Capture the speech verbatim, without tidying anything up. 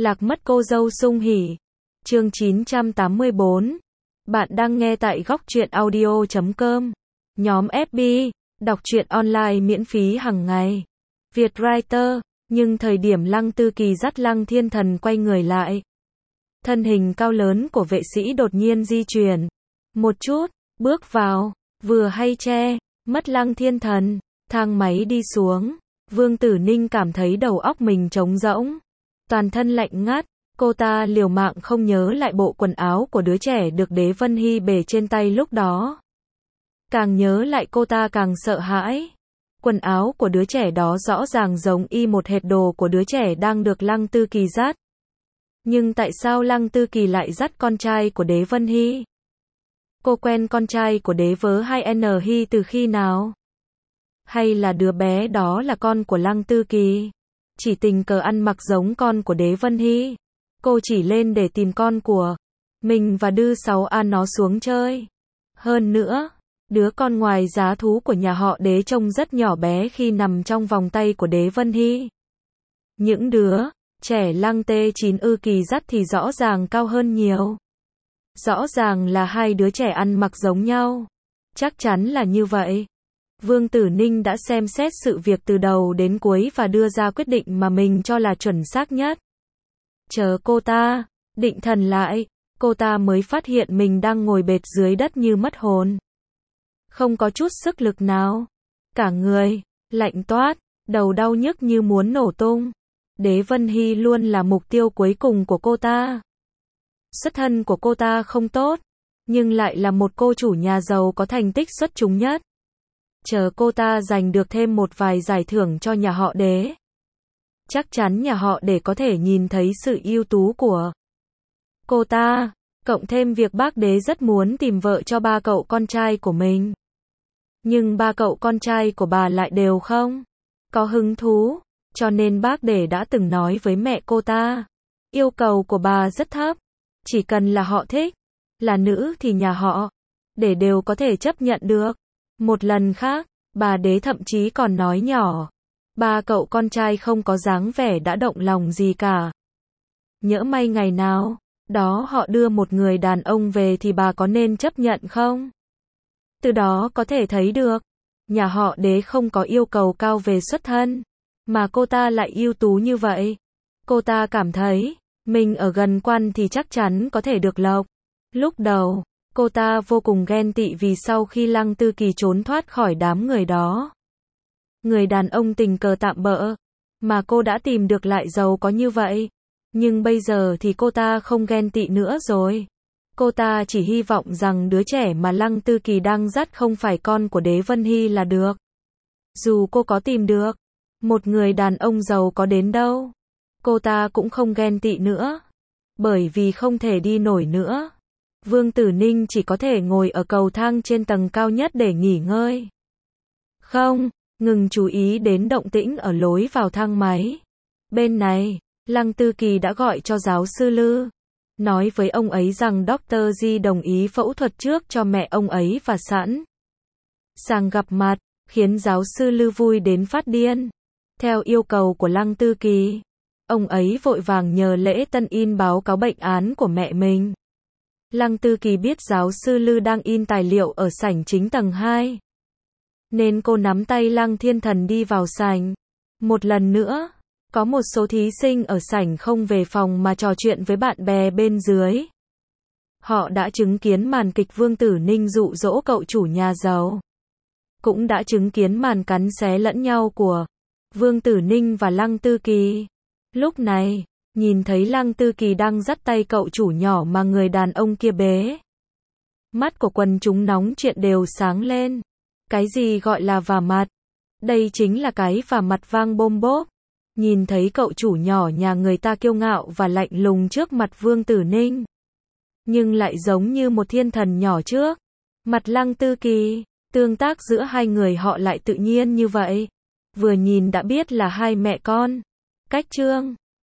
Lạc mất cô dâu sung hỉ. Chương chín trăm tám mươi bốn. Bạn đang nghe tại góc truyện audio chấm com. Nhóm ép bê, đọc truyện online miễn phí hàng ngày. Việt Writer, nhưng thời điểm Lăng Tư Kỳ dắt Lăng Thiên Thần quay người lại. Thân hình cao lớn của vệ sĩ đột nhiên di chuyển. Một chút, bước vào, vừa hay che, mất Lăng Thiên Thần, thang máy đi xuống. Vương Tử Ninh cảm thấy đầu óc mình trống rỗng. Toàn thân lạnh ngắt, cô ta liều mạng không nhớ lại bộ quần áo của đứa trẻ được Đế Vân Hy bề trên tay lúc đó. Càng nhớ lại cô ta càng sợ hãi. Quần áo của đứa trẻ đó rõ ràng giống y một hệt đồ của đứa trẻ đang được Lăng Tư Kỳ dắt. Nhưng tại sao Lăng Tư Kỳ lại dắt con trai của Đế Vân Hy? Cô quen con trai của Đế Vớ hai N Hy từ khi nào? Hay là đứa bé đó là con của Lăng Tư Kỳ? Chỉ tình cờ ăn mặc giống con của Đế Vân Hy. Cô chỉ lên để tìm con của mình và đưa sáu A nó xuống chơi. Hơn nữa, đứa con ngoài giá thú của nhà họ Đế trông rất nhỏ bé khi nằm trong vòng tay của Đế Vân Hy. Những đứa trẻ Lăng T chín Ư Kỳ dắt thì rõ ràng cao hơn nhiều. Rõ ràng là hai đứa trẻ ăn mặc giống nhau. Chắc chắn là như vậy. Vương Tử Ninh đã xem xét sự việc từ đầu đến cuối và đưa ra quyết định mà mình cho là chuẩn xác nhất. Chờ cô ta định thần lại, cô ta mới phát hiện mình đang ngồi bệt dưới đất như mất hồn. Không có chút sức lực nào. Cả người lạnh toát, đầu đau nhức như muốn nổ tung. Đế Vân Hy luôn là mục tiêu cuối cùng của cô ta. Xuất thân của cô ta không tốt, nhưng lại là một cô chủ nhà giàu có thành tích xuất chúng nhất. Chờ cô ta giành được thêm một vài giải thưởng cho nhà họ Đế. Chắc chắn nhà họ Đế có thể nhìn thấy sự ưu tú của cô ta, cộng thêm việc bác Đế rất muốn tìm vợ cho ba cậu con trai của mình. Nhưng ba cậu con trai của bà lại đều không có hứng thú, cho nên bác Đế đã từng nói với mẹ cô ta, yêu cầu của bà rất thấp, chỉ cần là họ thích, là nữ thì nhà họ Đế đều có thể chấp nhận được. Một lần khác, bà Đế thậm chí còn nói nhỏ, ba cậu con trai không có dáng vẻ đã động lòng gì cả. Nhỡ may ngày nào đó họ đưa một người đàn ông về thì bà có nên chấp nhận không? Từ đó có thể thấy được, nhà họ Đế không có yêu cầu cao về xuất thân, mà cô ta lại ưu tú như vậy. Cô ta cảm thấy, mình ở gần quan thì chắc chắn có thể được lộc. Lúc đầu, cô ta vô cùng ghen tị vì sau khi Lăng Tư Kỳ trốn thoát khỏi đám người đó. Người đàn ông tình cờ tạm bợ, mà cô đã tìm được lại giàu có như vậy. Nhưng bây giờ thì cô ta không ghen tị nữa rồi. Cô ta chỉ hy vọng rằng đứa trẻ mà Lăng Tư Kỳ đang dắt không phải con của Đế Vân Hy là được. Dù cô có tìm được một người đàn ông giàu có đến đâu, cô ta cũng không ghen tị nữa. Bởi vì không thể đi nổi nữa. Vương Tử Ninh chỉ có thể ngồi ở cầu thang trên tầng cao nhất để nghỉ ngơi. Không, ngừng chú ý đến động tĩnh ở lối vào thang máy. Bên này, Lăng Tư Kỳ đã gọi cho giáo sư Lư. Nói với ông ấy rằng Doctor Di đồng ý phẫu thuật trước cho mẹ ông ấy và sẵn sàng gặp mặt, khiến giáo sư Lư vui đến phát điên. Theo yêu cầu của Lăng Tư Kỳ, ông ấy vội vàng nhờ Lễ Tân in báo cáo bệnh án của mẹ mình. Lăng Tư Kỳ biết giáo sư Lư đang in tài liệu ở sảnh chính tầng hai. Nên cô nắm tay Lăng Thiên Thần đi vào sảnh. Một lần nữa, có một số thí sinh ở sảnh không về phòng mà trò chuyện với bạn bè bên dưới. Họ đã chứng kiến màn kịch Vương Tử Ninh dụ dỗ cậu chủ nhà giàu. Cũng đã chứng kiến màn cắn xé lẫn nhau của Vương Tử Ninh và Lăng Tư Kỳ. Lúc này, nhìn thấy Lăng Tư Kỳ đang dắt tay cậu chủ nhỏ mà người đàn ông kia bế. Mắt của quần chúng nóng chuyện đều sáng lên. Cái gì gọi là vả mặt? Đây chính là cái vả mặt vang bôm bốp. Nhìn thấy cậu chủ nhỏ nhà người ta kiêu ngạo và lạnh lùng trước mặt Vương Tử Ninh. Nhưng lại giống như một thiên thần nhỏ trước mặt Lăng Tư Kỳ. Tương tác giữa hai người họ lại tự nhiên như vậy. Vừa nhìn đã biết là hai mẹ con. Cách trương